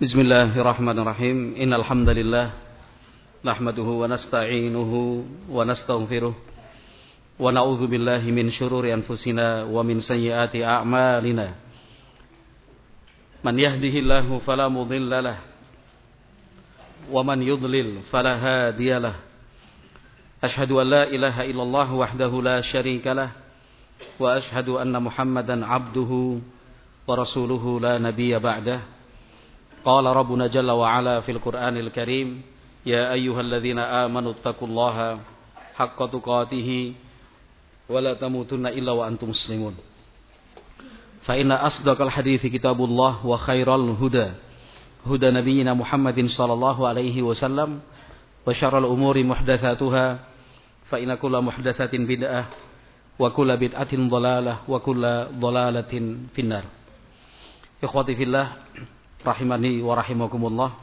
Bismillahirrahmanirrahim. Innal hamdalillah nahmaduhu wa nasta'inuhu wa nastaghfiruh wa na'udzu billahi min syururi anfusina wa min sayyiati a'malina. Man yahdihillahu fala mudilla lahu wa man yudlil fala hadiya lahu. Ashhadu an la ilaha illallah wahdahu la syarika lah wa ashhadu anna Muhammadan 'abduhu wa rasuluhu la nabiyya ba'dah. Qala Rabbuna Jalla wa Ala fil Qur'anil Karim, ya ayyuhalladzina amanu taqullaha haqqa tuqatih wa la tamutunna illa wa antum muslimun. Fa inna asdaqal hadithi kitabullah wa khairal huda huda nabiyyina Muhammadin sallallahu alaihi wasallam wa syarrul umuri muhdatsatuha fa inna kulla muhdatsatin bid'ah wa kulla bid'atin dhalalah wa kulla dhalalatin finnar. Ikhwati fillah rahimani wa rahimakumullah.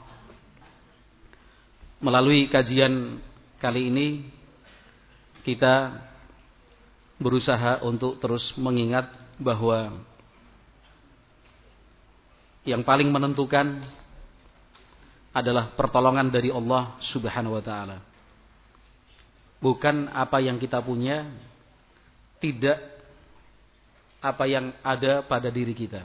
Melalui kajian kali ini kita berusaha untuk terus mengingat bahwa yang paling menentukan adalah pertolongan dari Allah Subhanahu wa taala. Bukan apa yang kita punya, tidak apa yang ada pada diri kita.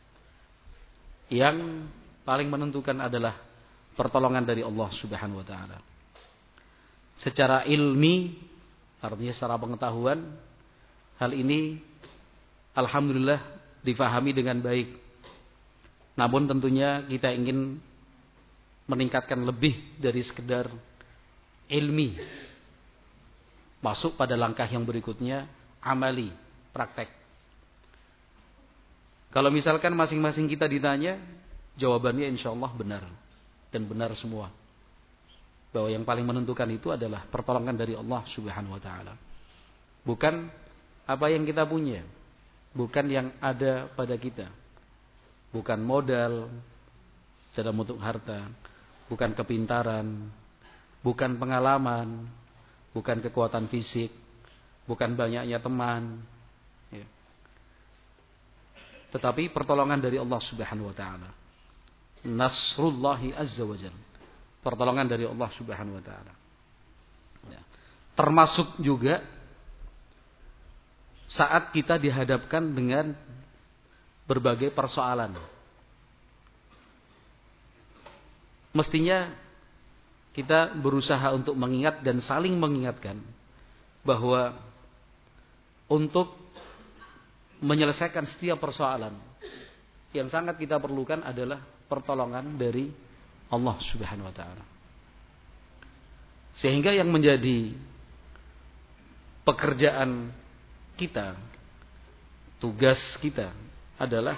Yang paling menentukan adalah pertolongan dari Allah Subhanahu wa taala. Secara ilmi, artinya secara pengetahuan, hal ini alhamdulillah difahami dengan baik. Namun tentunya kita ingin meningkatkan lebih dari sekedar ilmi. Masuk pada langkah yang berikutnya, amali, praktek. Kalau misalkan masing-masing kita ditanya, jawabannya insya Allah benar. Dan benar semua. Bahwa yang paling menentukan itu adalah pertolongan dari Allah Subhanahu wa ta'ala. Bukan apa yang kita punya. Bukan yang ada pada kita. Bukan modal dalam bentuk harta. Bukan kepintaran. Bukan pengalaman. Bukan kekuatan fisik. Bukan banyaknya teman. Tetapi pertolongan dari Allah Subhanahu wa taala. Nasrullahi azza wa jalla. Pertolongan dari Allah Subhanahu wa taala. Ya. Termasuk juga saat kita dihadapkan dengan berbagai persoalan. Mestinya kita berusaha untuk mengingat dan saling mengingatkan bahwa untuk menyelesaikan setiap persoalan yang sangat kita perlukan adalah pertolongan dari Allah Subhanahu wa taala. Sehingga yang menjadi pekerjaan kita, tugas kita adalah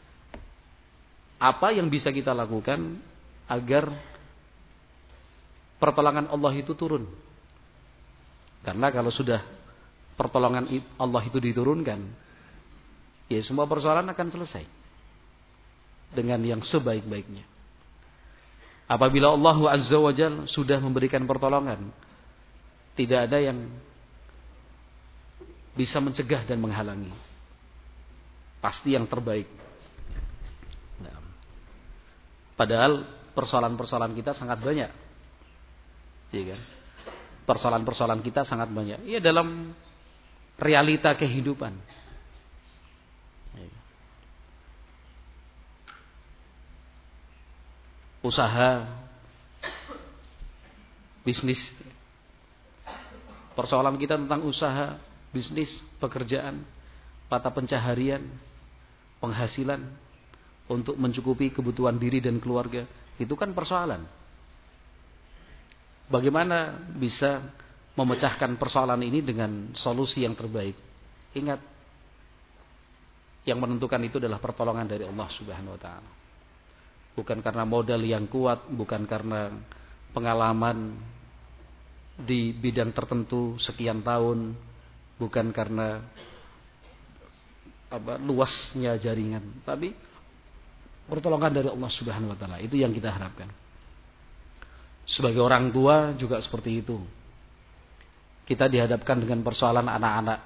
apa yang bisa kita lakukan agar pertolongan Allah itu turun. Karena kalau sudah pertolongan Allah itu diturunkan, ya semua persoalan akan selesai dengan yang sebaik-baiknya. Apabila Allah Azza wa Jalla sudah memberikan pertolongan, tidak ada yang bisa mencegah dan menghalangi. Pasti yang terbaik. Nah, padahal persoalan-persoalan kita sangat banyak. Iya kan? Persoalan-persoalan kita sangat banyak. Ya dalam realita kehidupan. Usaha, bisnis. Persoalan kita tentang usaha, bisnis, pekerjaan, mata pencaharian, penghasilan untuk mencukupi kebutuhan diri dan keluarga. Itu kan persoalan. Bagaimana bisa memecahkan persoalan ini dengan solusi yang terbaik? Ingat, yang menentukan itu adalah pertolongan dari Allah Subhanahu wa taala. Bukan karena modal yang kuat, bukan karena pengalaman di bidang tertentu sekian tahun, bukan karena luasnya jaringan, tapi pertolongan dari Allah Subhanahu wa taala. Itu yang kita harapkan. Sebagai orang tua juga seperti itu. Kita dihadapkan dengan persoalan anak-anak.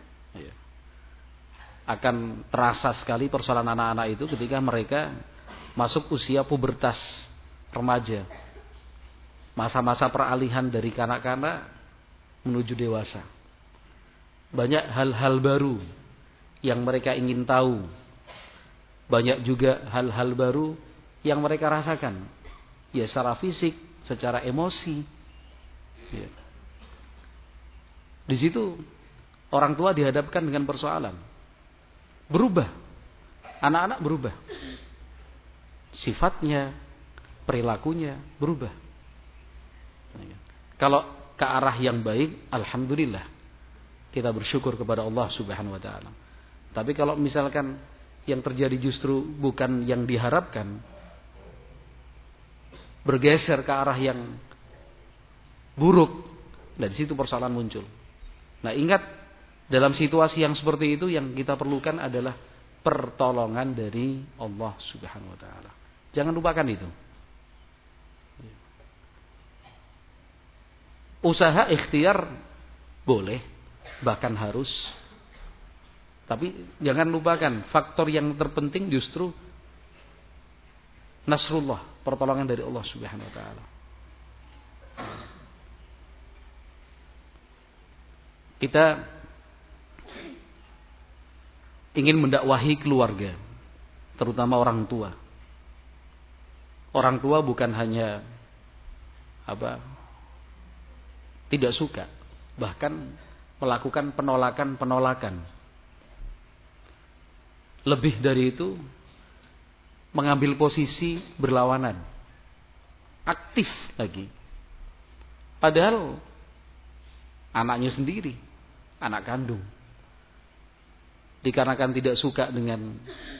Akan terasa sekali persoalan anak-anak itu ketika mereka masuk usia pubertas remaja, masa-masa peralihan dari kanak-kanak menuju dewasa. Banyak hal-hal baru yang mereka ingin tahu. Banyak juga hal-hal baru yang mereka rasakan. Ya, secara fisik, secara emosi. Ya. Di situ orang tua dihadapkan dengan persoalan. Berubah. Anak-anak berubah. Sifatnya, perilakunya berubah. Kalau ke arah yang baik, alhamdulillah. Kita bersyukur kepada Allah Subhanahu wa taala. Tapi kalau misalkan yang terjadi justru bukan yang diharapkan, bergeser ke arah yang buruk, dan di situ persoalan muncul. Nah, ingat, dalam situasi yang seperti itu yang kita perlukan adalah pertolongan dari Allah Subhanahu wa taala. Jangan lupakan itu. Usaha ikhtiar boleh, bahkan harus. Tapi jangan lupakan faktor yang terpenting justru nasrullah, pertolongan dari Allah Subhanahu wa taala. Kita ingin mendakwahi keluarga, terutama orang tua. Orang tua bukan hanya tidak suka, bahkan melakukan penolakan. Lebih dari itu, mengambil posisi berlawanan, aktif lagi. Padahal anaknya sendiri, anak kandung, dikarenakan tidak suka dengan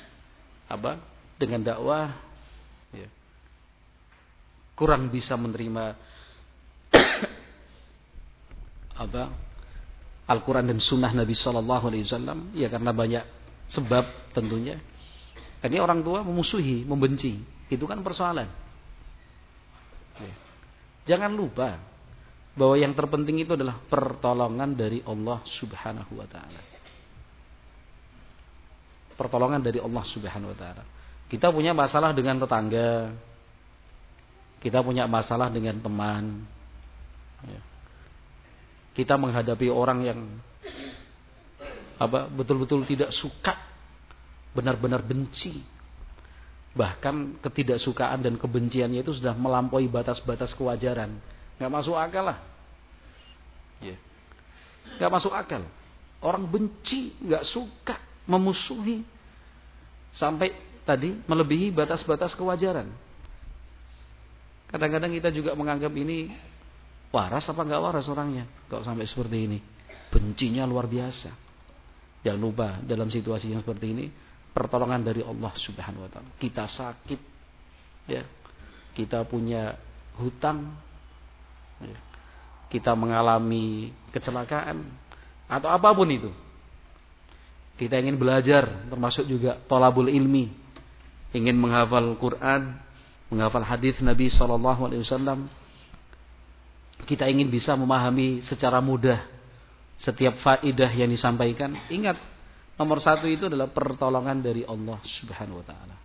dakwah, ya, kurang bisa menerima Al-Quran dan Sunnah Nabi Sallallahu Alaihi Wasallam, ya karena banyak sebab tentunya. Ini orang tua memusuhi, membenci, itu kan persoalan. Jangan lupa bahwa yang terpenting itu adalah pertolongan dari Allah Subhanahu wa taala. Pertolongan dari Allah Subhanahu wa taala. Kita punya masalah dengan tetangga, kita punya masalah dengan teman, kita menghadapi orang yang betul-betul tidak suka, benar-benar benci. Bahkan ketidaksukaan dan kebenciannya itu sudah melampaui batas-batas kewajaran. Gak masuk akal lah. Gak masuk akal. Orang benci, gak suka, memusuhi, sampai tadi melebihi batas-batas kewajaran. Kadang-kadang kita juga menganggap ini waras apa gak waras orangnya, kalau sampai seperti ini. Bencinya luar biasa. Jangan lupa, dalam situasi yang seperti ini, pertolongan dari Allah Subhanahu wa taala. Kita sakit, ya, kita punya hutang, ya, kita mengalami kecelakaan atau apapun itu. Kita ingin belajar, termasuk juga thalabul ilmi, ingin menghafal Quran, menghafal hadis Nabi sallallahu alaihi wasallam. Kita ingin bisa memahami secara mudah setiap faedah yang disampaikan. Ingat, nomor satu itu adalah pertolongan dari Allah Subhanahu wa taala.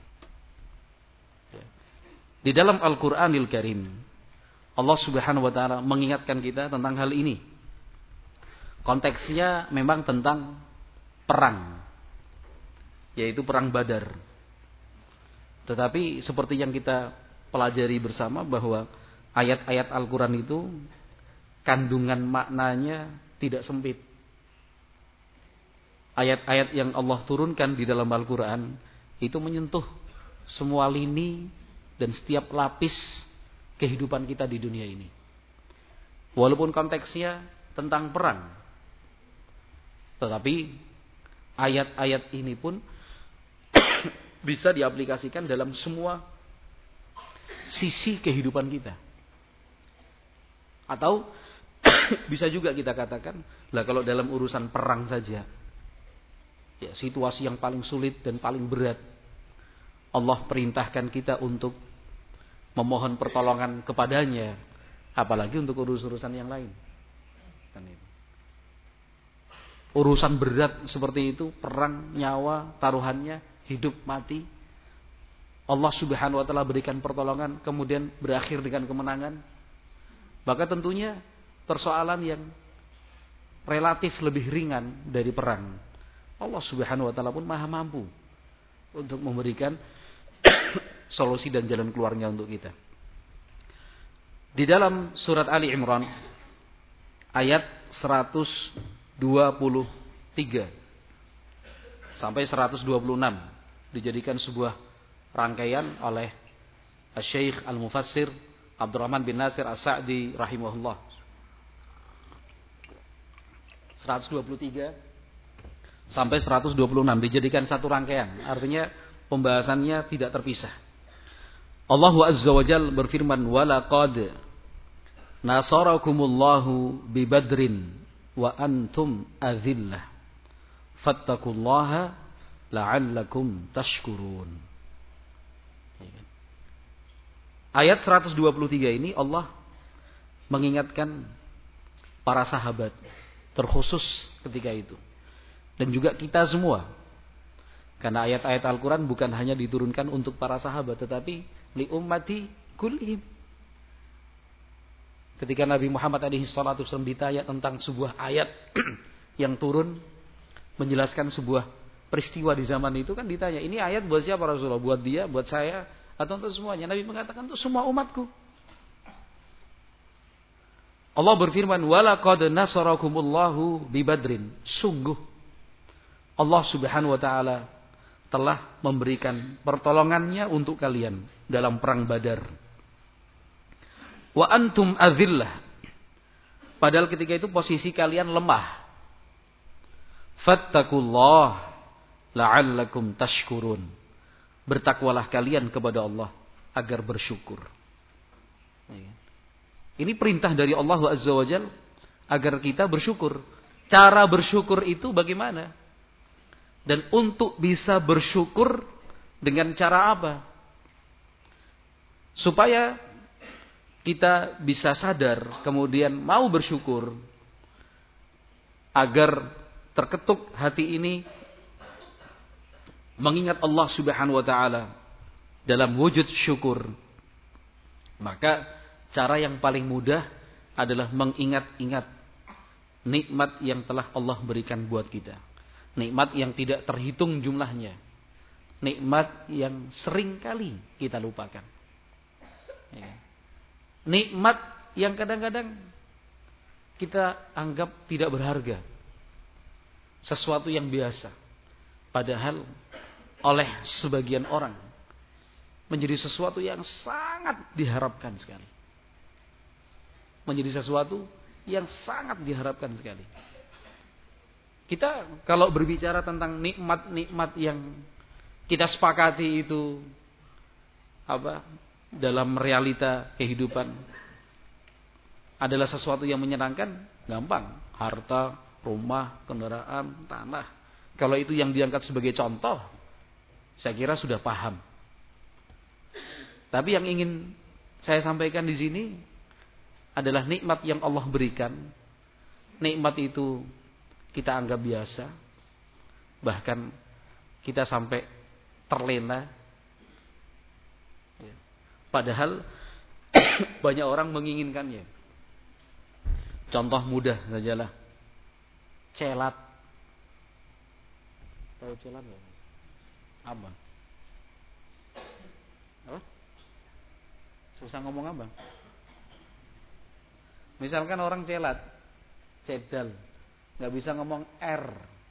Di dalam Al-Qur'anil Karim, Allah Subhanahu wa taala mengingatkan kita tentang hal ini. Konteksnya memang tentang perang, yaitu perang Badar. Tetapi seperti yang kita pelajari bersama bahwa ayat-ayat Al-Qur'an itu kandungan maknanya tidak sempit. Ayat-ayat yang Allah turunkan di dalam Al-Quran itu menyentuh semua lini dan setiap lapis kehidupan kita di dunia ini. Walaupun konteksnya tentang perang, tetapi ayat-ayat ini pun bisa diaplikasikan dalam semua sisi kehidupan kita. Atau bisa juga kita katakan, lah kalau dalam urusan perang saja, ya, situasi yang paling sulit dan paling berat, Allah perintahkan kita untuk memohon pertolongan kepadanya, apalagi untuk urusan yang lain. Kan itu. Urusan berat seperti itu, perang, nyawa, taruhannya, hidup mati, Allah Subhanahu wa taala berikan pertolongan kemudian berakhir dengan kemenangan, maka tentunya persoalan yang relatif lebih ringan dari perang, Allah Subhanahu wa taala pun Maha mampu untuk memberikan solusi dan jalan keluarnya untuk kita. Di dalam surat Ali Imran ayat 123 sampai 126 dijadikan sebuah rangkaian oleh Syekh Al-Mufassir Abdurrahman bin Nasir As-Sa'di rahimahullah. 123 sampai 126 dijadikan satu rangkaian. Artinya pembahasannya tidak terpisah. Allah Azza wa Jalla berfirman, "Walaqad nasarakumullahu bi Badrin wa antum adhillah. Fattaqullaha la'allakum tashkurun." Ayat 123 ini Allah mengingatkan para sahabat, terkhusus ketika itu, dan juga kita semua. Karena ayat-ayat Al-Quran bukan hanya diturunkan untuk para sahabat, tetapi li ummati kullihim. Ketika Nabi Muhammad SAW ditanya tentang sebuah ayat yang turun menjelaskan sebuah peristiwa di zaman itu, kan ditanya, ini ayat buat siapa Rasulullah? Buat dia, buat saya, atau untuk semuanya? Nabi mengatakan untuk semua umatku. Allah berfirman, "Walaqad nasarakumullahu bi Badrin." Sungguh Allah Subhanahu wa taala telah memberikan pertolongannya untuk kalian dalam perang Badar. Wa antum azillah. Padahal ketika itu posisi kalian lemah. Fattakullah la'allakum tashkurun. Bertakwalah kalian kepada Allah agar bersyukur. Ini perintah dari Allah Azza wa Jalla agar kita bersyukur. Cara bersyukur itu bagaimana? Dan untuk bisa bersyukur dengan cara apa? Supaya kita bisa sadar kemudian mau bersyukur, agar terketuk hati ini mengingat Allah Subhanahu wa taala dalam wujud syukur. Maka cara yang paling mudah adalah mengingat-ingat nikmat yang telah Allah berikan buat kita. Nikmat yang tidak terhitung jumlahnya. Nikmat yang sering kali kita lupakan. Nikmat yang kadang-kadang kita anggap tidak berharga. Sesuatu yang biasa. Padahal oleh sebagian orang menjadi sesuatu yang sangat diharapkan sekali. Menjadi sesuatu yang sangat diharapkan sekali. Kita kalau berbicara tentang nikmat-nikmat yang kita sepakati itu dalam realita kehidupan adalah sesuatu yang menyenangkan, gampang. Harta, rumah, kendaraan, tanah. Kalau itu yang diangkat sebagai contoh, saya kira sudah paham. Tapi yang ingin saya sampaikan di sini adalah nikmat yang Allah berikan. Nikmat itu kita anggap biasa, bahkan kita sampai terlena. Padahal banyak orang menginginkannya. Contoh mudah sajalah, celat. Tahu celat nggak? Apa? Susah ngomong apa? Misalkan orang celat, cedal, nggak bisa ngomong R,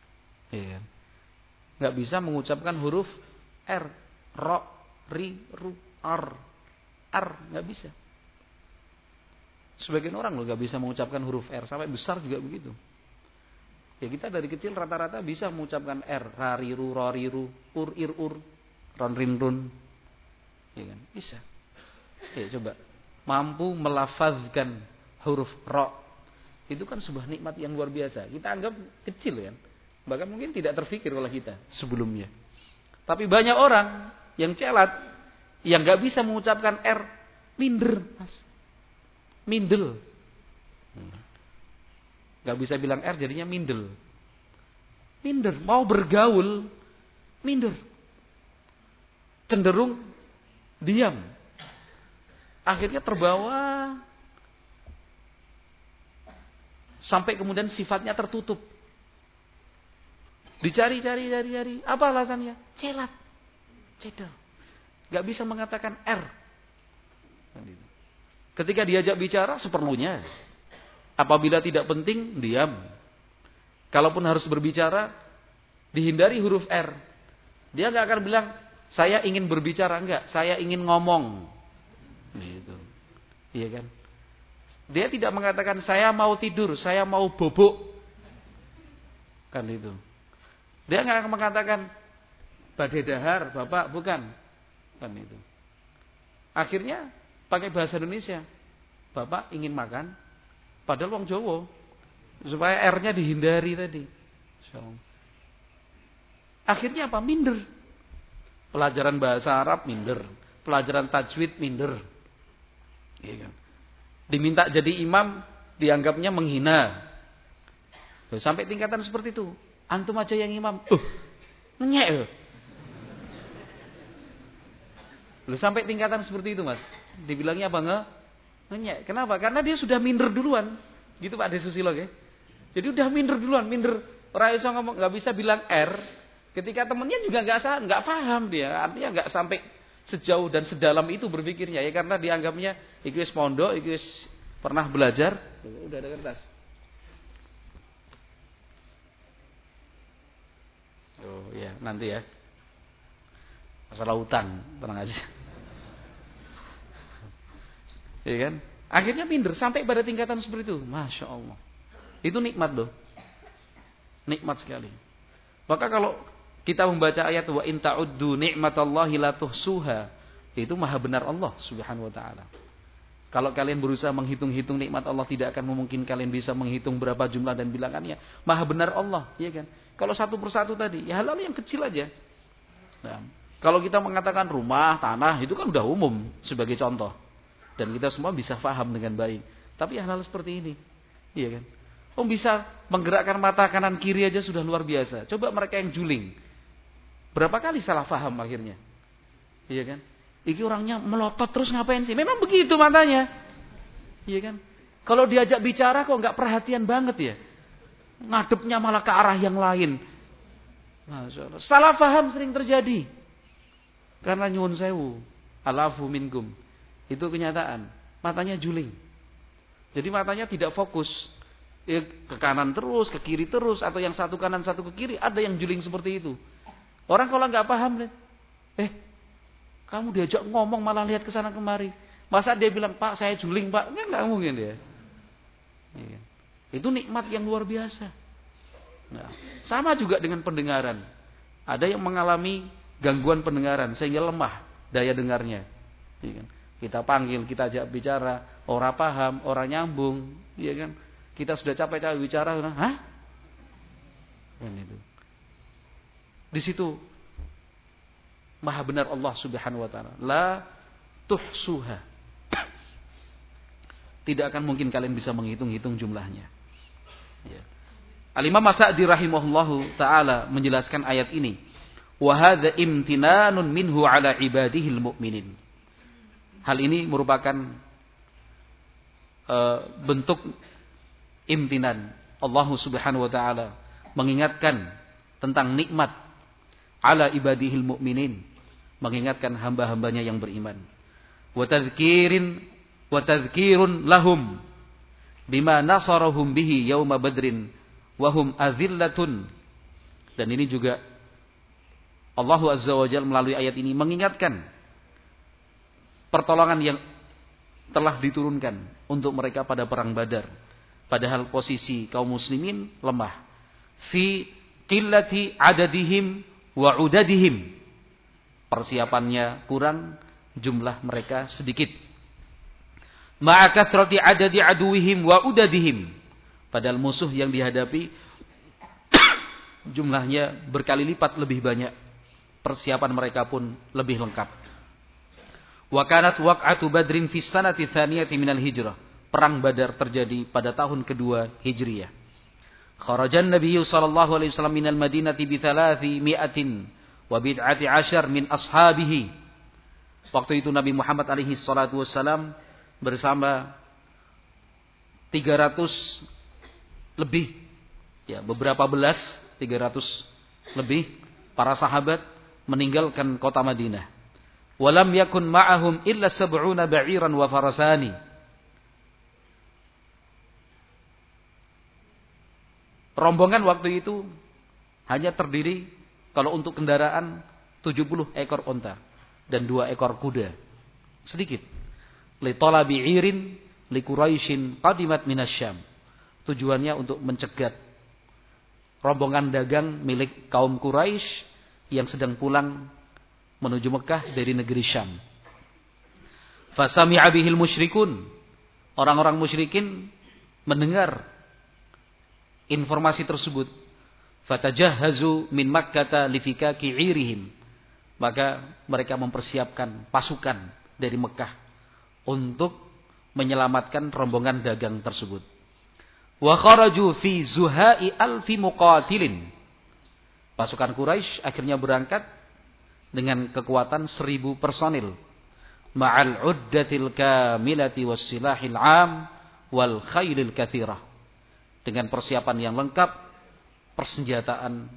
nggak bisa mengucapkan huruf R, ro, ri, ru, R, nggak bisa. Sebagian orang loh nggak bisa mengucapkan huruf R, sampai besar juga begitu. Ya kita dari kecil rata-rata bisa mengucapkan R, rariru, roriru, ur, ir, ur, ron, rin, run, ya kan? Bisa. Ya coba, mampu melafazkan huruf ro, itu kan sebuah nikmat yang luar biasa. Kita anggap kecil kan, bahkan mungkin tidak terfikir oleh kita sebelumnya. Tapi banyak orang yang celat, yang nggak bisa mengucapkan R, minder, mas, mindel, nggak bisa bilang R jadinya mindel, minder, mau bergaul, minder, cenderung Diam. Akhirnya terbawa sampai kemudian sifatnya tertutup. Dicari. Apa alasannya? Celat. Cedel. Gak bisa mengatakan R. Ketika diajak bicara seperlunya. Apabila tidak penting, diam. Kalaupun harus berbicara, dihindari huruf R. Dia gak akan bilang, saya ingin berbicara. Enggak, saya ingin ngomong. Gitu. Iya kan? Dia tidak mengatakan, saya mau tidur, saya mau bobok. Kan itu. Dia gak akan mengatakan, badai dahar, bapak, bukan. Kan itu. Akhirnya, pakai bahasa Indonesia. Bapak ingin makan, padahal wong Jawa. Supaya R-nya dihindari tadi. Akhirnya apa? Minder. Pelajaran bahasa Arab minder. Pelajaran tajwid minder. Iya kan? Diminta jadi imam, dianggapnya menghina. Sampai tingkatan seperti itu. Antum aja yang imam. Ngenyek. Sampai tingkatan seperti itu, Mas. Dibilangnya apa? Ngenyek. Kenapa? Karena dia sudah minder duluan. Gitu Pak Desusilo ya. Jadi udah minder duluan, minder. Orang iso ngomong enggak bisa bilang R. Ketika temennya juga enggak paham dia. Artinya enggak sampai sejauh dan sedalam itu berpikirnya ya, karena dianggapnya iki wis pondok, iki wis pernah belajar. Udah ada kertas. Oh ya, nanti ya. Masalah utang, tenang aja. Iya kan? Akhirnya minder sampai pada tingkatan seperti itu. Masya Allah. Itu nikmat loh. Nikmat sekali. Maka kalau kita membaca ayat wa in ta'uddu ni'matallahi la tuhsuha, itu maha benar Allah Subhanahu wa taala. Kalau kalian berusaha menghitung-hitung nikmat Allah, tidak akan mungkin kalian bisa menghitung berapa jumlah dan bilangannya. Maha benar Allah, ya kan? Kalau satu persatu tadi, ya hal-hal yang kecil aja. Nah, kalau kita mengatakan rumah, tanah, itu kan udah umum sebagai contoh. Dan kita semua bisa paham dengan baik. Tapi hal-hal seperti ini, iya kan? Bisa menggerakkan mata kanan kiri aja sudah luar biasa. Coba mereka yang juling. Berapa kali salah paham akhirnya? Iya kan? Iki orangnya melotot terus ngapain sih? Memang begitu matanya. Iya kan? Kalau diajak bicara kok nggak perhatian banget ya? Ngadepnya malah ke arah yang lain. Masya Allah. Salah paham sering terjadi. Karena nyuwun sewu. Alafu minkum. Itu kenyataan. Matanya juling. Jadi matanya tidak fokus. Ke kanan terus, ke kiri terus, atau yang satu kanan satu ke kiri, ada yang juling seperti itu. Orang kalau nggak paham, kamu diajak ngomong malah lihat ke sana kemari. Masa dia bilang, Pak saya juling Pak, nggak mungkin dia. Itu nikmat yang luar biasa. Nah, sama juga dengan pendengaran. Ada yang mengalami gangguan pendengaran sehingga lemah daya dengarnya. Kita panggil, kita ajak bicara, orang paham, orang nyambung, iya kan? Kita sudah capek-capek bicara, hah? Dan itu. Di situ maha benar Allah Subhanahu wa taala. La tuhsuha. Tidak akan mungkin kalian bisa menghitung-hitung jumlahnya. Ya. Al-Imam As-Sa'di rahimahullahu taala menjelaskan ayat ini. Wa hadza imtinanun minhu ala ibadihil mu'minin. Hal ini merupakan bentuk imtinan Allah Subhanahu wa taala mengingatkan tentang nikmat ala ibadihil mu'minin, mengingatkan hamba-hambanya yang beriman. Wa tadhkirun lahum bima nasarahum bihi yauma badrin wa hum azillatun. Dan ini juga Allah Azza wa Jalla melalui ayat ini mengingatkan pertolongan yang telah diturunkan untuk mereka pada perang Badar. Padahal posisi kaum muslimin lemah. Fi qillati adadihim wa udadihim. Persiapannya kurang, jumlah mereka sedikit. Ma'a kathrati adadi aduwihim wa udadihim. Padahal musuh yang dihadapi jumlahnya berkali lipat lebih banyak. Persiapan mereka pun lebih lengkap. Wa kanat waq'atu badrin fi sanati tsaniyati minal hijrah. Perang Badar terjadi pada tahun kedua Hijriyah. Kharajan Nabi sallallahu alaihi wasallam minal Madinati bi 300 wa bid'ati 10 min ashabihi. Waktu itu Nabi Muhammad alaihi salatu wassalam bersama 300 lebih, ya beberapa belas, 300 lebih para sahabat meninggalkan kota Madinah. Walam yakun ma'ahum illa sab'una ba'iran wa farasani. Rombongan waktu itu hanya terdiri kalau untuk kendaraan 70 ekor onta dan 2 ekor kuda. Sedikit. Li talabi irin li Quraisyin qadimat minasyam. Tujuannya untuk mencegat rombongan dagang milik kaum Quraisy yang sedang pulang menuju Mekah dari negeri Syam. Fasami'a bihil musyrikun. Orang-orang musyrikin mendengar informasi tersebut. Fatajahhazu min Makkah lifikaki 'irihim. Maka mereka mempersiapkan pasukan dari Mekah untuk menyelamatkan rombongan dagang tersebut. Wa kharaju fi zuha'i alfi muqatilin. Pasukan Quraisy akhirnya berangkat dengan kekuatan 1000 personil. Ma'al uddatil kamilati was silahil 'am wal khailil katsirah. Dengan persiapan yang lengkap, persenjataan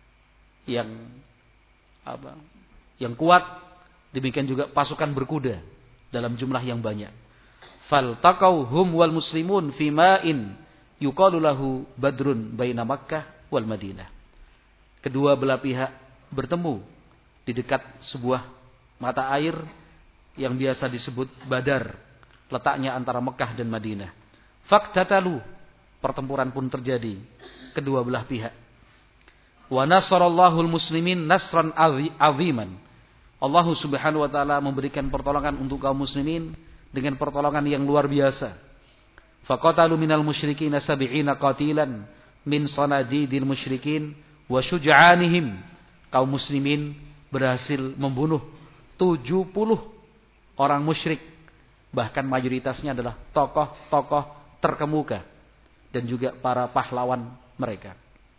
yang kuat, demikian juga pasukan berkuda dalam jumlah yang banyak. Faltaqau hum wal muslimun fi ma'in yuqalu lahu Badrun baina Makkah wal Madinah. Kedua belah pihak bertemu di dekat sebuah mata air yang biasa disebut Badar, letaknya antara Mekah dan Madinah. Faktatalu, pertempuran pun terjadi kedua belah pihak. Wa nasarallahu al-muslimin nasran aziman. Allah Subhanahu wa taala memberikan pertolongan untuk kaum muslimin dengan pertolongan yang luar biasa. Faqatalu minal musyrikin 70 qatilan min sanadidil musyrikin wa syuj'anihim. Kaum muslimin berhasil membunuh 70 orang musyrik, bahkan mayoritasnya adalah tokoh-tokoh terkemuka dan juga para pahlawan mereka.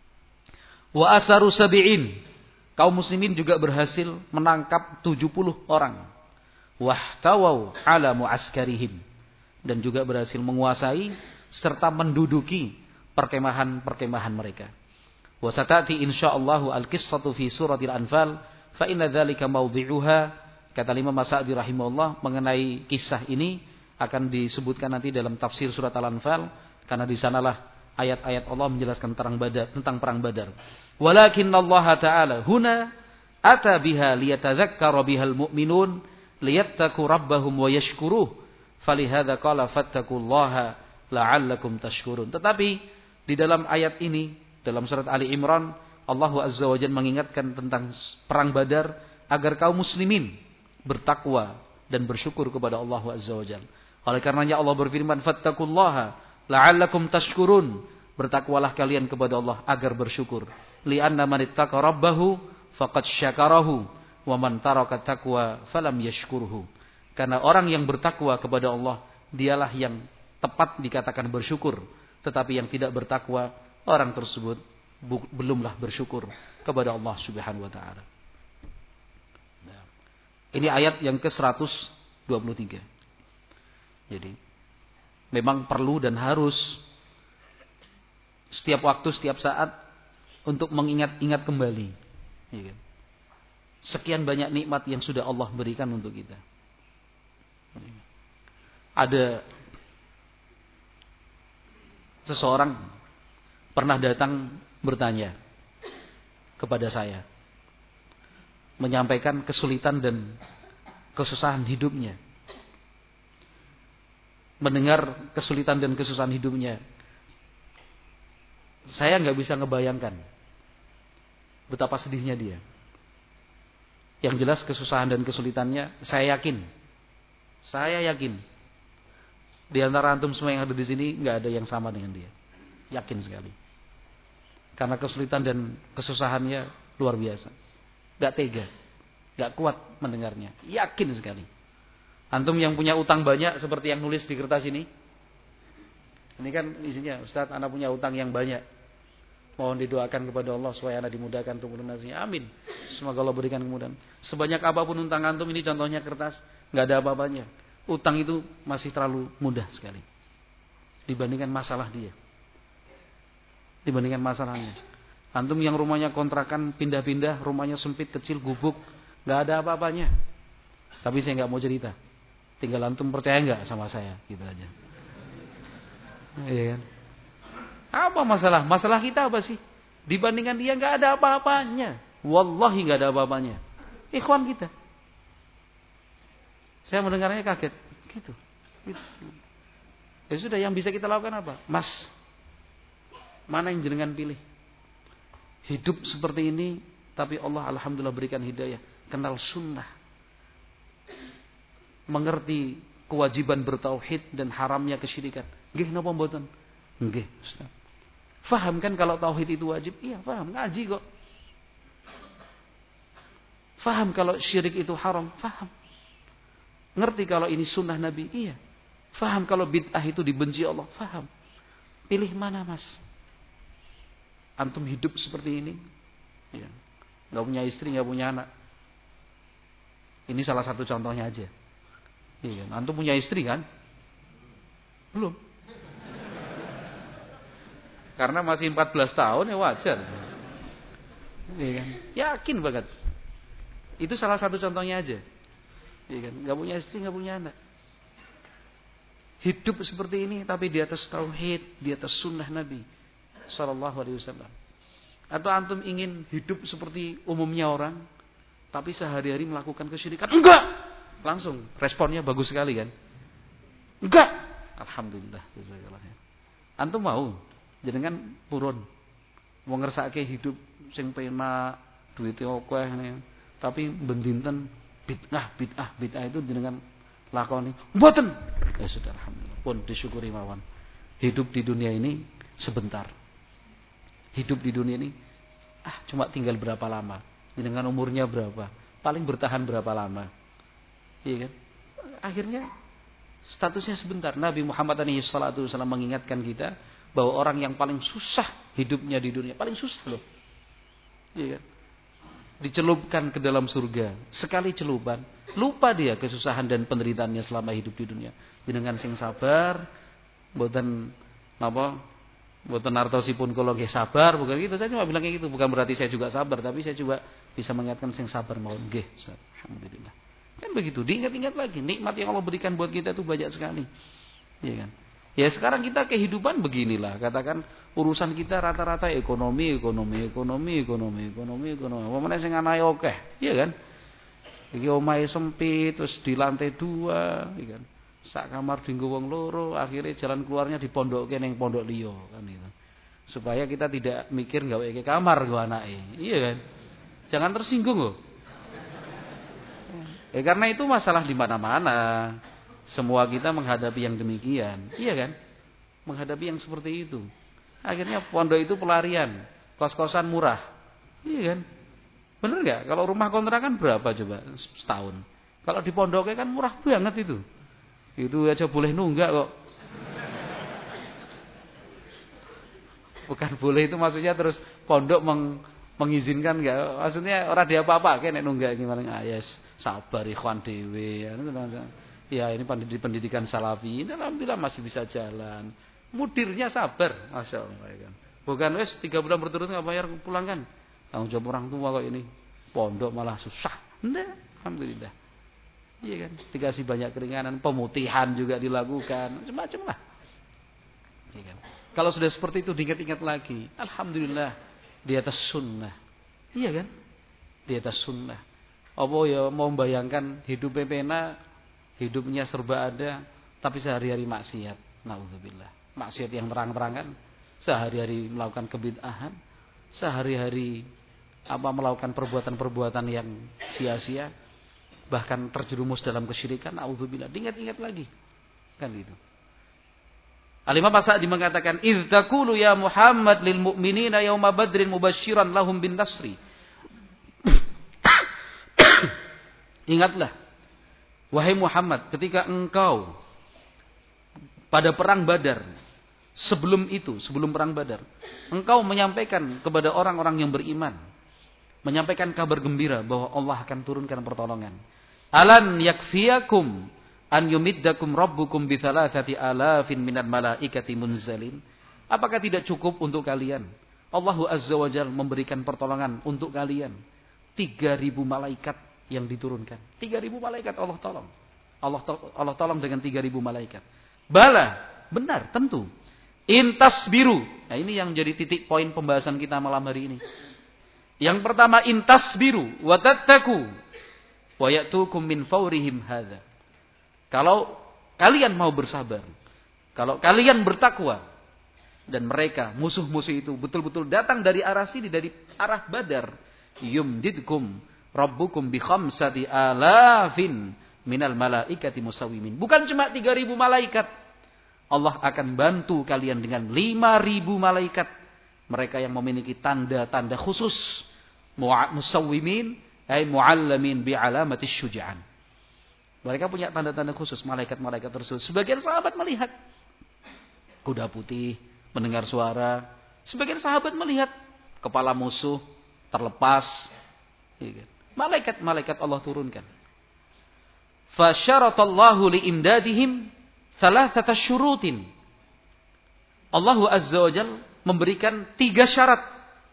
Wa asaru 70. Kaum muslimin juga berhasil menangkap 70 orang. Wahtawau ala mu'askarihim. Dan juga berhasil menguasai serta menduduki perkemahan-perkemahan mereka. Wa satati insyaallah al-qissatu fi suratil Anfal fa inna dzalika mawdhi'uha. Kata Imam As-Sa'di rahimahullah mengenai kisah ini akan disebutkan nanti dalam tafsir surat Al-Anfal, karena di sanalah ayat-ayat Allah menjelaskan tentang perang Badar. Walakinna Allah Ta'ala huna ata biha liyatadzakkara bihal mu'minun liyattaqu rabbahum wa yashkuruh. Falihadza qala fattaqullaha la'allakum tashkurun. Tetapi di dalam ayat ini, dalam surat Ali Imran, Allah Azza wa Jalla mengingatkan tentang perang Badar agar kaum muslimin bertakwa dan bersyukur kepada Allah Azza wa Jalla. Oleh karenanya Allah berfirman, fattaqullaha la'allakum tashkurun. Bertakwalah kalian kepada Allah agar bersyukur. Li'anna man ittaqa rabbahu faqad syakarahu wa man taraka taqwa falam yashkurhu. Karena orang yang bertakwa kepada Allah, dialah yang tepat dikatakan bersyukur. Tetapi yang tidak bertakwa, orang tersebut belumlah bersyukur kepada Allah Subhanahu wa taala. Ini ayat yang ke-123. Jadi memang perlu dan harus setiap waktu, setiap saat untuk mengingat-ingat kembali. Sekian banyak nikmat yang sudah Allah berikan untuk kita. Ada seseorang pernah datang bertanya kepada saya, menyampaikan kesulitan dan kesusahan hidupnya. Mendengar kesulitan dan kesusahan hidupnya, saya nggak bisa ngebayangkan betapa sedihnya dia. Yang jelas kesusahan dan kesulitannya, saya yakin di antara antum semua yang ada di sini nggak ada yang sama dengan dia. Yakin sekali. Karena kesulitan dan kesusahannya luar biasa. Nggak tega, nggak kuat mendengarnya. Yakin sekali. Antum yang punya utang banyak seperti yang nulis di kertas ini. Ini kan isinya, Ustaz, anak punya utang yang banyak. Mohon didoakan kepada Allah supaya Anda dimudahkan untuk melunasinya. Amin. Semoga Allah berikan kemudahan. Sebanyak apapun utang antum, ini contohnya kertas, nggak ada apa-apanya. Utang itu masih terlalu mudah sekali dibandingkan masalah dia. Dibandingkan masalahnya. Antum yang rumahnya kontrakan, pindah-pindah, rumahnya sempit, kecil, gubuk, nggak ada apa-apanya. Tapi saya nggak mau cerita. Tinggal antum percaya nggak sama saya, gitu aja. Iya kan? Apa masalah? Masalah kita apa sih? Dibandingkan dia nggak ada apa-apanya. Wallahi nggak ada apa-apanya. Ikhwan kita. Saya mendengarnya kaget. Gitu. Ya sudah, yang bisa kita lakukan apa? Mas, mana yang jenengan pilih? Hidup seperti ini, tapi Allah alhamdulillah berikan hidayah. Kenal sunnah. Mengerti kewajiban bertauhid dan haramnya kesyirikan. Nggih napa mboten? Nggih, Ustaz. Faham kan kalau tauhid itu wajib? Iya, faham. Ngaji kok. Faham kalau syirik itu haram? Faham. Ngerti kalau ini sunnah Nabi? Iya. Faham kalau bid'ah itu dibenci Allah? Faham. Pilih mana, Mas? Antum hidup seperti ini? Iya. Gak punya istri, gak punya anak. Ini salah satu contohnya aja. Iya. Antum punya istri kan? Belum. Karena masih 14 tahun ya wajar. Iya kan? Yakin banget. Itu salah satu contohnya aja. Iya kan? Gak punya istri, gak punya anak. Hidup seperti ini tapi di atas tauhid, di atas sunnah Nabi sallallahu alaihi wasallam. Atau antum ingin hidup seperti umumnya orang tapi sehari-hari melakukan kesyirikan? Enggak. Langsung responnya bagus sekali kan? Enggak. Alhamdulillah, jazakallah khair. Antum mau jenengan purun mau ngersake hidup sing penak, duwite akeh tapi bendinten bid'ah itu jenengan lakoni? Mboten. Ya sudah, alhamdulillah. Pun disyukuri mawon. Hidup di dunia ini sebentar. Hidup di dunia ini cuma tinggal berapa lama? Jenengan umurnya berapa? Paling bertahan berapa lama? Iya kan? Akhirnya statusnya sebentar. Nabi Muhammad SAW mengingatkan kita bahwa orang yang paling susah hidupnya di dunia, paling susah loh. Iya kan? Dicelupkan ke dalam surga. Sekali celupan, lupa dia kesusahan dan penderitaannya selama hidup di dunia. Jenengan sing sabar, mboten napa? Mboten artosipun kula nggih sabar, bukan gitu. Saya cuma bilang kayak gitu, bukan berarti saya juga sabar, tapi saya juga bisa mengingatkan sing sabar mawon nggih. Alhamdulillah. Kan begitu, diingat-ingat lagi nikmat yang Allah berikan buat kita itu banyak sekali. Iya kan? Ya sekarang kita kehidupan beginilah, katakan urusan kita rata-rata ekonomi. Apa meneh sing anae akeh, iya kan? Iki omahe sempit, terus di lantai 2, iya kan? Sak kamar dienggo wong loro, akhirnya jalan keluarnya dipondokke ning pondok liya kan itu. Supaya kita tidak mikir gawe ke kamar go anake. Iya kan? Jangan tersinggung loh. Karena itu masalah di mana-mana. Semua kita menghadapi yang demikian. Iya kan? Menghadapi yang seperti itu. Akhirnya pondok itu pelarian. Kos-kosan murah. Iya kan? Bener gak? Kalau rumah kontrakan berapa coba setahun? Kalau di pondoknya kan murah banget itu. Itu aja boleh nunggak kok. Bukan boleh itu maksudnya terus pondok mengizinkan enggak? Maksudnya orang dia apa-apa nek nunggak gimana? Yes, sabar ikhwan dhewe. Ya ini pendidikan salafi. Alhamdulillah masih bisa jalan. Mudirnya sabar, Masya Allah kan. Bukan wes 3 bulan berturut-turut enggak bayar pulang kan? Tanggung jawab orang tua kok ini. Pondok malah susah. Enggak, alhamdulillah. Iya kan? Dikasih banyak keringanan, pemutihan juga dilakukan, macam-macam lah. Iya kan? Kalau sudah seperti itu diingat-ingat lagi, alhamdulillah di atas sunnah. Iya kan? Di atas sunnah. Apa ya mau membayangkan hidup pena, hidupnya serba ada, tapi sehari-hari maksiat. Nauzubillah. Maksiat yang terang-terangan, sehari-hari melakukan kebid'ahan, sehari-hari melakukan perbuatan-perbuatan yang sia-sia, bahkan terjerumus dalam kesyirikan. Nauzubillah. Diingat-ingat lagi. Kan gitu. Al-Imam As-Sa'di mengatakan, "Idz taqulu ya Muhammad lil mu'minina yauma badrin mubasysyiran lahum bin nasri." Ingatlah, wahai Muhammad, ketika engkau pada perang Badar Sebelum itu, sebelum perang Badar, engkau menyampaikan kepada orang-orang yang beriman, menyampaikan kabar gembira bahwa Allah akan turunkan pertolongan. Alan yakfiyakum an yumiddakum rabbukum bi 3,000 minal malaikati munzalin. Apakah tidak cukup untuk kalian? Allah Azza wa Jalla memberikan pertolongan untuk kalian. 3.000 malaikat yang diturunkan. 3.000 malaikat Allah tolong. Allah tolong dengan 3.000 malaikat. Bala, benar, tentu. Intasbiru. Nah, ini yang jadi titik poin pembahasan kita malam hari ini. Yang pertama, intasbiru wa tattaku wa ya'tukum min fawrihim hadza. Kalau kalian mau bersabar, kalau kalian bertakwa, dan mereka musuh-musuh itu betul-betul datang dari arah sini, dari arah Badar, yumdidkum rabbukum bi 5,000 minal malaikati musawwimin. Bukan cuma 3.000 malaikat. Allah akan bantu kalian dengan 5.000 malaikat. Mereka yang memiliki tanda-tanda khusus. Musawwimin ay muallamin bi alamati syuja'an. Mereka punya tanda-tanda khusus, malaikat-malaikat tersebut. Sebagian sahabat melihat kuda putih, mendengar suara. Sebagian sahabat melihat kepala musuh terlepas. Malaikat-malaikat Allah turunkan. Fasyaratallahu liimdadihim 3 syurutin. Allah Azza wa Jalla memberikan 3 syarat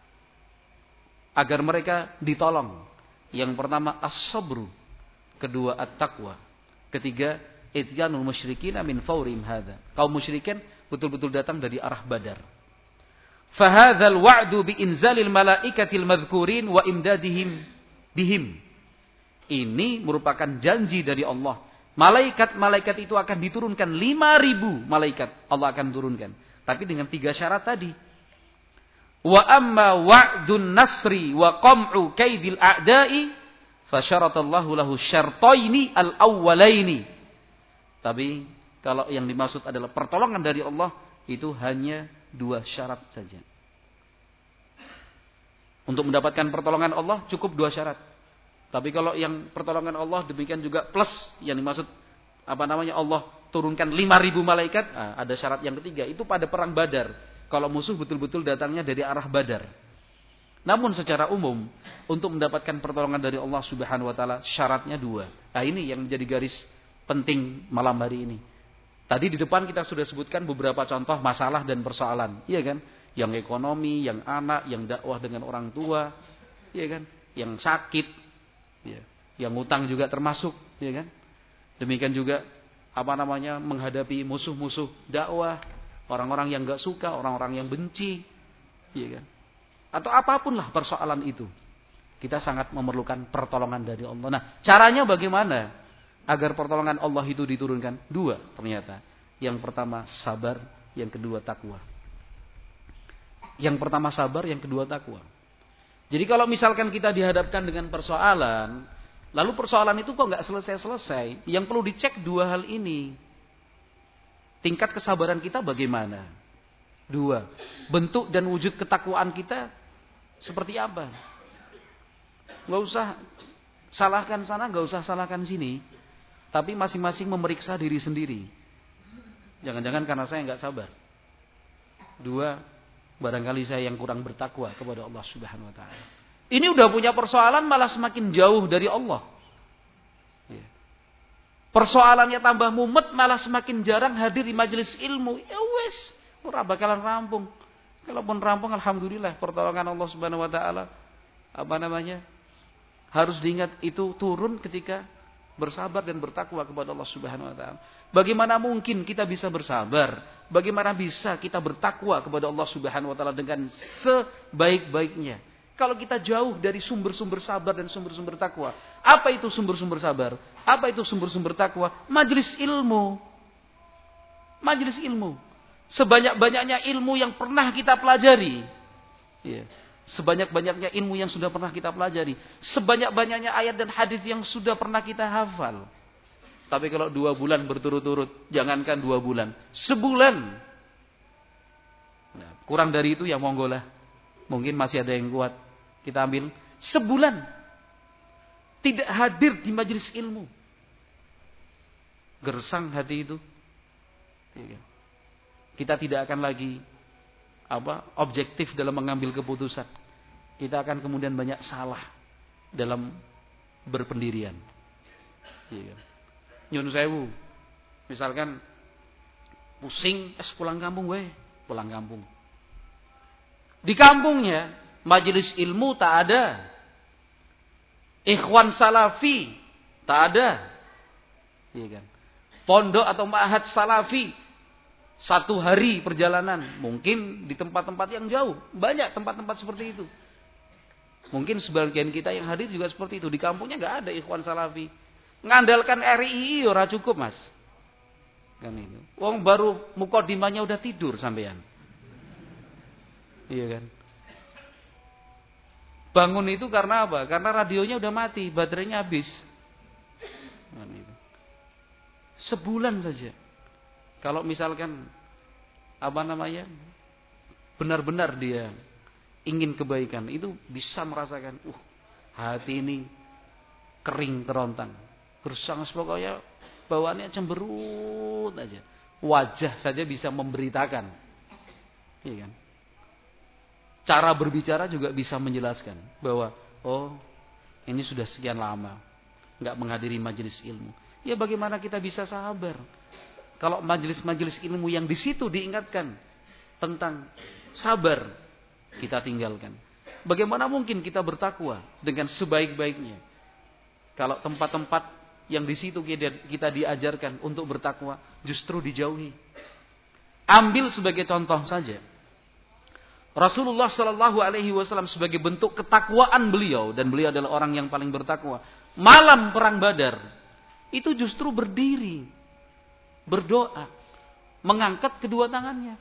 agar mereka ditolong. Yang pertama as-sabru, kedua at-taqwa, ketiga ityanul musyrikin min fawrim hadza. Kaum musyrikin betul-betul datang dari arah Badar. Fa hadzal wa'du bi inzalil malaikatil madhkurin wa imdadihim bihim. Ini merupakan janji dari Allah. Malaikat-malaikat itu akan diturunkan 5.000 malaikat. Allah akan turunkan. Tapi dengan 3 syarat tadi. Wa amma wa'dun nasri wa qam'u kaidil a'da'i fasyaratallahu lahu syartaini al-awwalaini. Tapi kalau yang dimaksud adalah pertolongan dari Allah, itu hanya 2 syarat saja. Untuk mendapatkan pertolongan Allah cukup 2 syarat. Tapi kalau yang pertolongan Allah demikian juga plus yang dimaksud Allah turunkan 5.000 malaikat, ada syarat yang ketiga, itu pada perang Badar. Kalau musuh betul-betul datangnya dari arah Badar. Namun secara umum untuk mendapatkan pertolongan dari Allah Subhanahu wa taala syaratnya 2. Nah, ini yang menjadi garis penting malam hari ini. Tadi di depan kita sudah sebutkan beberapa contoh masalah dan persoalan, iya kan? Yang ekonomi, yang anak, yang dakwah dengan orang tua, iya kan? Yang sakit, ya. Yang utang juga termasuk, iya kan? Demikian juga menghadapi musuh-musuh dakwah, orang-orang yang enggak suka, orang-orang yang benci, iya kan? Atau apapun lah persoalan itu. Kita sangat memerlukan pertolongan dari Allah. Nah, caranya bagaimana agar pertolongan Allah itu diturunkan? 2 ternyata. Yang pertama sabar, yang kedua takwa. Yang pertama sabar, yang kedua takwa. Jadi kalau misalkan kita dihadapkan dengan persoalan, lalu persoalan itu kok nggak selesai-selesai, yang perlu dicek 2 hal ini. Tingkat kesabaran kita bagaimana? 2, bentuk dan wujud ketakwaan kita seperti apa? Nggak usah salahkan sana, nggak usah salahkan sini. Tapi masing-masing memeriksa diri sendiri. Jangan-jangan karena saya nggak sabar. 2, barangkali saya yang kurang bertakwa kepada Allah Subhanahu wa taala. Ini udah punya persoalan malah semakin jauh dari Allah. Persoalannya tambah mumet, malah semakin jarang hadir di majelis ilmu. Ya wes, ora bakalan rampung. Kalaupun rampung, alhamdulillah, pertolongan Allah Subhanahu wa taala harus diingat itu turun ketika bersabar dan bertakwa kepada Allah Subhanahu wa taala. Bagaimana mungkin kita bisa bersabar? Bagaimana bisa kita bertakwa kepada Allah Subhanahu wa taala dengan sebaik-baiknya? Kalau kita jauh dari sumber-sumber sabar dan sumber-sumber takwa. Apa itu sumber-sumber sabar? Apa itu sumber-sumber takwa? Majelis ilmu. Majelis ilmu. Sebanyak-banyaknya ilmu yang pernah kita pelajari. Ya. Sebanyak-banyaknya ilmu yang sudah pernah kita pelajari. Sebanyak-banyaknya ayat dan hadis yang sudah pernah kita hafal. Tapi kalau 2 bulan berturut-turut, jangankan 2 bulan, sebulan. Nah, kurang dari itu ya monggo lah. Mungkin masih ada yang kuat. Kita ambil sebulan. Tidak hadir di majelis ilmu. Gersang hati itu. Kita tidak akan lagi objektif dalam mengambil keputusan. Kita akan kemudian banyak salah dalam berpendirian. Iya. Nyun sewu. Misalkan pusing, pulang kampung weh, pulang kampung. Di kampungnya majelis ilmu tak ada. Ikhwan salafi tak ada. Iya kan? Pondok atau ma'had salafi 1 hari perjalanan, mungkin di tempat-tempat yang jauh, banyak tempat-tempat seperti itu. Mungkin sebagian kita yang hadir juga seperti itu. Di kampungnya nggak ada ikhwan salafi. Ngandalkan RII ora cukup, Mas. Kan itu. Wong baru mukadimahnya udah tidur sampean. Iya kan? Bangun itu karena apa? Karena radionya udah mati, baterainya habis. Kan itu. Sebulan saja. Kalau misalkan benar-benar dia ingin kebaikan, itu bisa merasakan, hati ini kering kerontang, gersang, pokoknya bawaannya cemberut aja. Wajah saja bisa memberitakan, iya kan? Cara berbicara juga bisa menjelaskan bahwa ini sudah sekian lama nggak menghadiri majelis ilmu. Ya bagaimana kita bisa sabar? Kalau majelis-majelis ilmu yang di situ diingatkan tentang sabar, kita tinggalkan. Bagaimana mungkin kita bertakwa dengan sebaik-baiknya? Kalau tempat-tempat yang di situ kita diajarkan untuk bertakwa justru dijauhi. Ambil sebagai contoh saja. Rasulullah Shallallahu Alaihi Wasallam sebagai bentuk ketakwaan beliau, dan beliau adalah orang yang paling bertakwa. Malam perang Badar itu justru berdiri, berdoa, mengangkat kedua tangannya.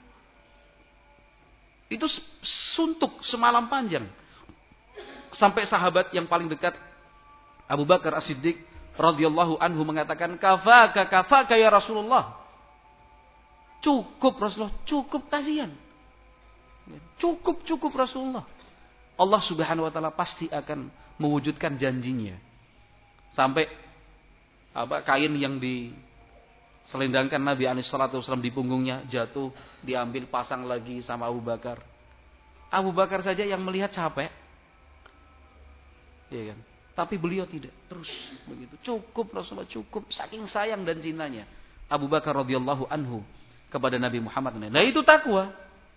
Itu suntuk semalam panjang. Sampai sahabat yang paling dekat Abu Bakar As-Siddiq radhiyallahu anhu mengatakan, kafaka ya Rasulullah. Cukup Rasulullah, cukup kasihan. Cukup Rasulullah. Allah Subhanahu wa taala pasti akan mewujudkan janjinya. Sampai kain yang diselendangkan Nabi alaihi salatu wasallam di punggungnya jatuh, diambil pasang lagi sama Abu Bakar. Abu Bakar saja yang melihat capek. Iya kan? Tapi beliau tidak, terus begitu. Cukup Rasulullah, cukup, saking sayang dan cintanya Abu Bakar radhiyallahu anhu kepada Nabi Muhammad. Nah, itu takwa.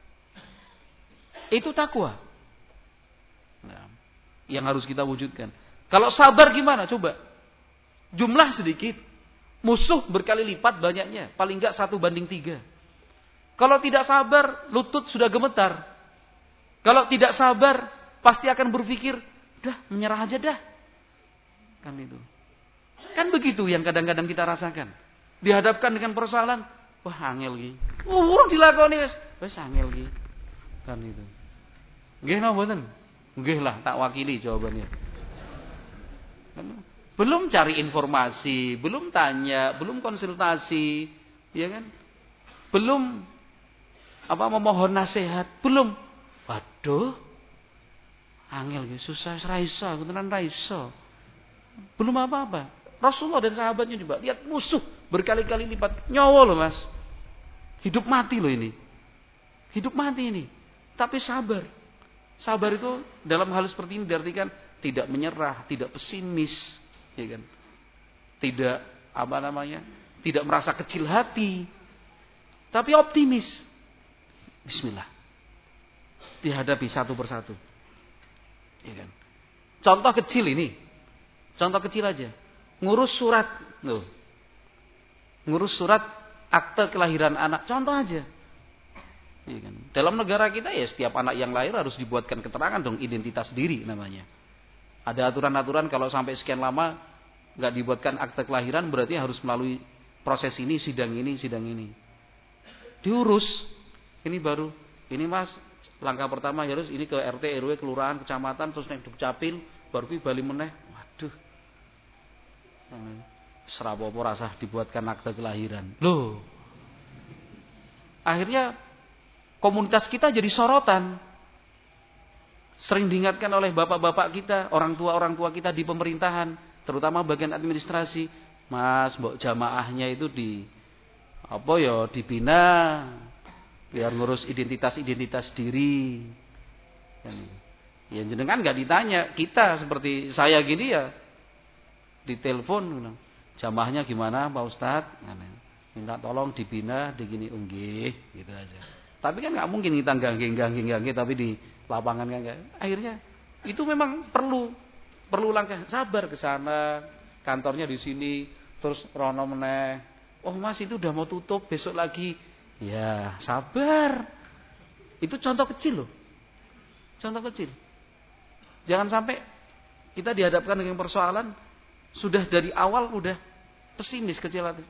Itu takwa. Nah, yang harus kita wujudkan. Kalau sabar gimana? Coba. Jumlah sedikit, musuh berkali lipat banyaknya, paling enggak 1:3. Kalau tidak sabar, lutut sudah gemetar. Kalau tidak sabar, pasti akan berpikir, dah menyerah aja dah. Kan itu. Kan begitu yang kadang-kadang kita rasakan. Dihadapkan dengan persoalan, wah angel iki. Urung dilakoni wis angel iki. Kan itu. Nggih napa mboten? Nggih lah, tak wakili jawabannya. Belum cari informasi, belum tanya, belum konsultasi, ya kan? Belum memohon nasihat, belum. Waduh. Angel iki susah ra iso, aku tenan ra iso. Belum apa-apa. Rasulullah dan sahabatnya juga lihat musuh berkali-kali lipat, nyawa loh Mas. Hidup mati loh ini. Hidup mati ini. Tapi sabar. Sabar itu dalam hal seperti ini diartikan tidak menyerah, tidak pesimis, ya kan? Tidak tidak merasa kecil hati, tapi optimis. Bismillah. Dihadapi satu persatu. Ya kan? Contoh kecil ini. Contoh kecil aja. Ngurus surat, loh. Ngurus surat akte kelahiran anak, contoh aja. Ya kan? Dalam negara kita ya setiap anak yang lahir harus dibuatkan keterangan dong, identitas diri namanya. Ada aturan-aturan kalau sampai sekian lama nggak dibuatkan akte kelahiran berarti harus melalui proses ini, sidang ini. Diurus. Ini baru, ini Mas, langkah pertama harus ini ke RT, RW, kelurahan, kecamatan, terus nek Dukcapil, baru ki bali meneh. Waduh. Serapopo rasah dibuatkan akte kelahiran. Loh. Akhirnya komunitas kita jadi sorotan. Sering diingatkan oleh bapak-bapak kita, orang tua kita di pemerintahan, terutama bagian administrasi, Mas, mbok jamaahnya itu dibina. biar ngurus identitas diri. Ya jenengan nggak ditanya, kita seperti saya gini ya ditelepon, jamaahnya gimana Pak Ustadz? Minta tolong dibina, digini unggih, gitu aja. Tapi kan nggak mungkin kita gangging, tapi di lapangan kan nggak. Akhirnya itu memang perlu langkah sabar ke sana, kantornya di sini, terus rono meneh. Oh Mas itu udah mau tutup besok lagi. Ya sabar. Itu contoh kecil loh. Contoh kecil. Jangan sampai kita dihadapkan dengan persoalan sudah dari awal udah pesimis, kecil hati.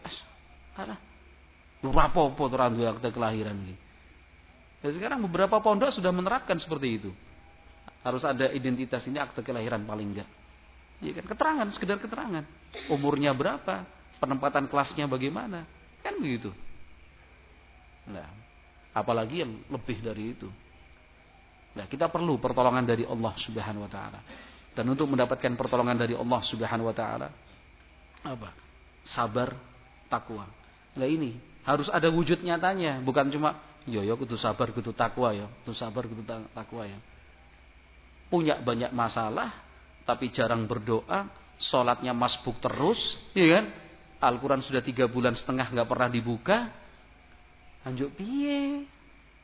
Ora apa-apa ora duwe akte kelahiran iki. Dan sekarang beberapa pondok sudah menerapkan seperti itu. Harus ada identitas, ini akte kelahiran paling enggak. Ya kan, keterangan, sekedar keterangan. Umurnya berapa, penempatan kelasnya bagaimana, kan begitu. Nah, apalagi yang lebih dari itu. Nah, kita perlu pertolongan dari Allah Subhanahu wa taala. Dan untuk mendapatkan pertolongan dari Allah Subhanahu wa taala, apa? Sabar, takwa. Nah, ini harus ada wujud nyatanya, bukan cuma yo kudu sabar, kudu takwa ya, kudu sabar, kudu takwa ya. Punya banyak masalah tapi jarang berdoa, sholatnya masbuk terus, ya kan? Al-Quran sudah 3,5 bulan nggak pernah dibuka. Anjuk piye?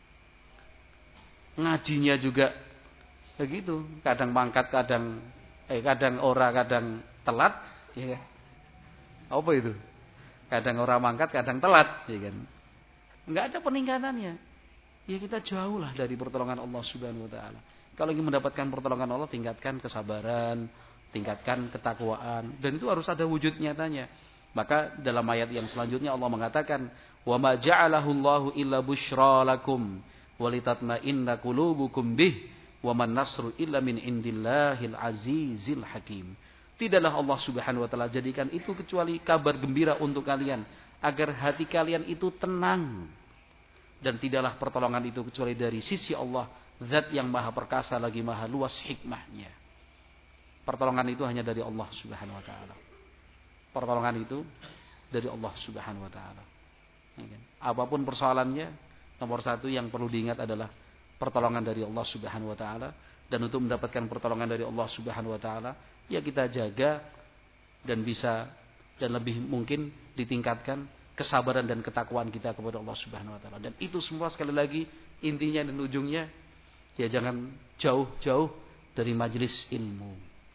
Ngajinya juga begitu, kadang mangkat, kadang ora, kadang telat, ya kan? Apa itu? Kadang ora mangkat, kadang telat, ya kan? Enggak ada peningkatannya. Ya kita jauh lah dari pertolongan Allah Subhanahu wa taala. Kalau ingin mendapatkan pertolongan Allah, tingkatkan kesabaran, tingkatkan ketakwaan, dan itu harus ada wujud nyatanya. Maka dalam ayat yang selanjutnya Allah mengatakan, "Wa ma ja'alahu Allahu illa busyra lakum walitatma'inna qulubukum bih wa man nasru illa min indillahil azizil hakim." Tidaklah Allah Subhanahu wa taala jadikan itu kecuali kabar gembira untuk kalian agar hati kalian itu tenang. Dan tidaklah pertolongan itu kecuali dari sisi Allah, Zat yang maha perkasa lagi maha luas hikmahnya. Pertolongan itu hanya dari Allah Subhanahu wa taala. Pertolongan itu dari Allah Subhanahu wa taala. Apapun persoalannya, nomor satu yang perlu diingat adalah pertolongan dari Allah Subhanahu wa taala. Dan untuk mendapatkan pertolongan dari Allah Subhanahu wa taala, ya kita jaga dan bisa dan lebih mungkin ditingkatkan kesabaran dan ketakwaan kita kepada Allah Subhanahu wa taala. Dan itu semua sekali lagi intinya dan ujungnya, ya jangan jauh-jauh dari majelis ilmu.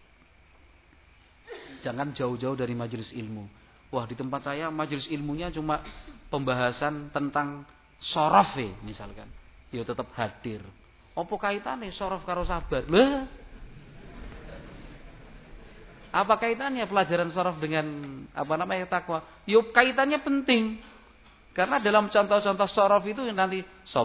Jangan jauh-jauh dari majelis ilmu. Wah, di tempat saya majelis ilmunya cuma pembahasan tentang sorof misalkan. Ya tetap hadir. Apa kaitannya sorof karo sabar? Lah, apa kaitannya pelajaran sorof dengan takwa? Yuk kaitannya penting. Karena dalam contoh-contoh sorof itu nanti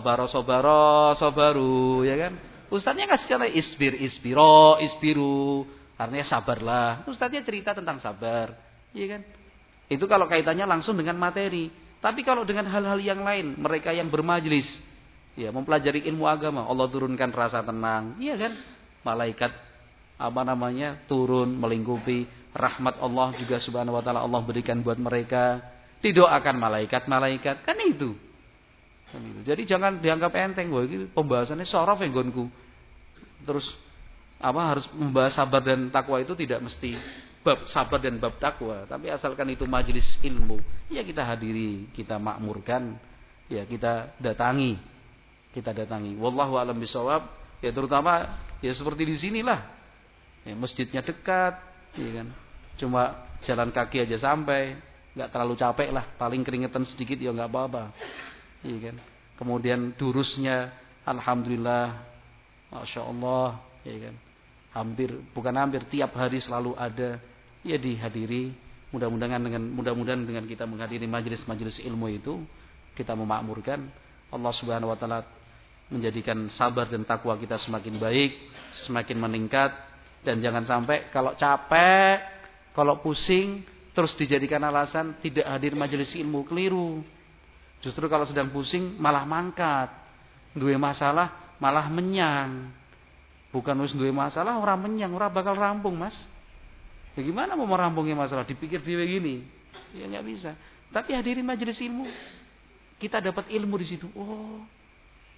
sobaru, ya kan? Ustadznya kasih contoh isbiru, artinya sabarlah. Ustadznya cerita tentang sabar, ya kan? Itu kalau kaitannya langsung dengan materi. Tapi kalau dengan hal-hal yang lain, mereka yang bermajelis, ya mempelajari ilmu agama, Allah turunkan rasa tenang, iya kan? Malaikat turun melingkupi, rahmat Allah juga Subhanahu wa taala Allah berikan buat mereka, didoakan malaikat-malaikat, kan itu. Jadi jangan dianggap enteng, wah ini pembahasannya sorof nggonku. Terus harus membahas sabar dan takwa itu tidak mesti bab sabar dan bab takwa, tapi asalkan itu majelis ilmu, ya kita hadiri, kita makmurkan, ya kita datangi. Wallahu a'lam bishawab. Ya terutama ya seperti di sinilah. Ya, masjidnya dekat, ya kan. Cuma jalan kaki aja sampai, enggak terlalu capek lah, paling keringetan sedikit ya enggak apa-apa. Iya kan. Kemudian durusnya alhamdulillah, Masya Allah, ya kan. Bukan hampir tiap hari selalu ada, ya dihadiri. Mudah-mudahan dengan kita menghadiri majelis-majelis ilmu itu, kita memakmurkan, Allah Subhanahu wa taala menjadikan sabar dan takwa kita semakin baik, semakin meningkat. Dan jangan sampai kalau capek, kalau pusing, terus dijadikan alasan tidak hadir majelis ilmu, keliru. Justru kalau sedang pusing malah mangkat, duwe masalah malah menyang. Bukan wis duwe masalah orang menyang, orang bakal rampung, Mas. Ya gimana mau merampungnya masalah? Dipikir dhewe gini. Ya enggak bisa. Tapi hadirin majelis ilmu, kita dapat ilmu di situ. Oh,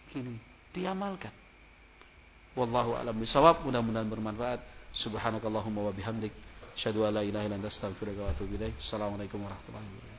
Ini diamalkan. Wallahu a'lam bishawab. Mudah-mudahan bermanfaat. Subhanakallahumma wa bihamdik, asyhadu an la ilaha illa anta, astaghfiruka wa atubu ilaik. Assalamualaikum warahmatullahi wabarakatuh.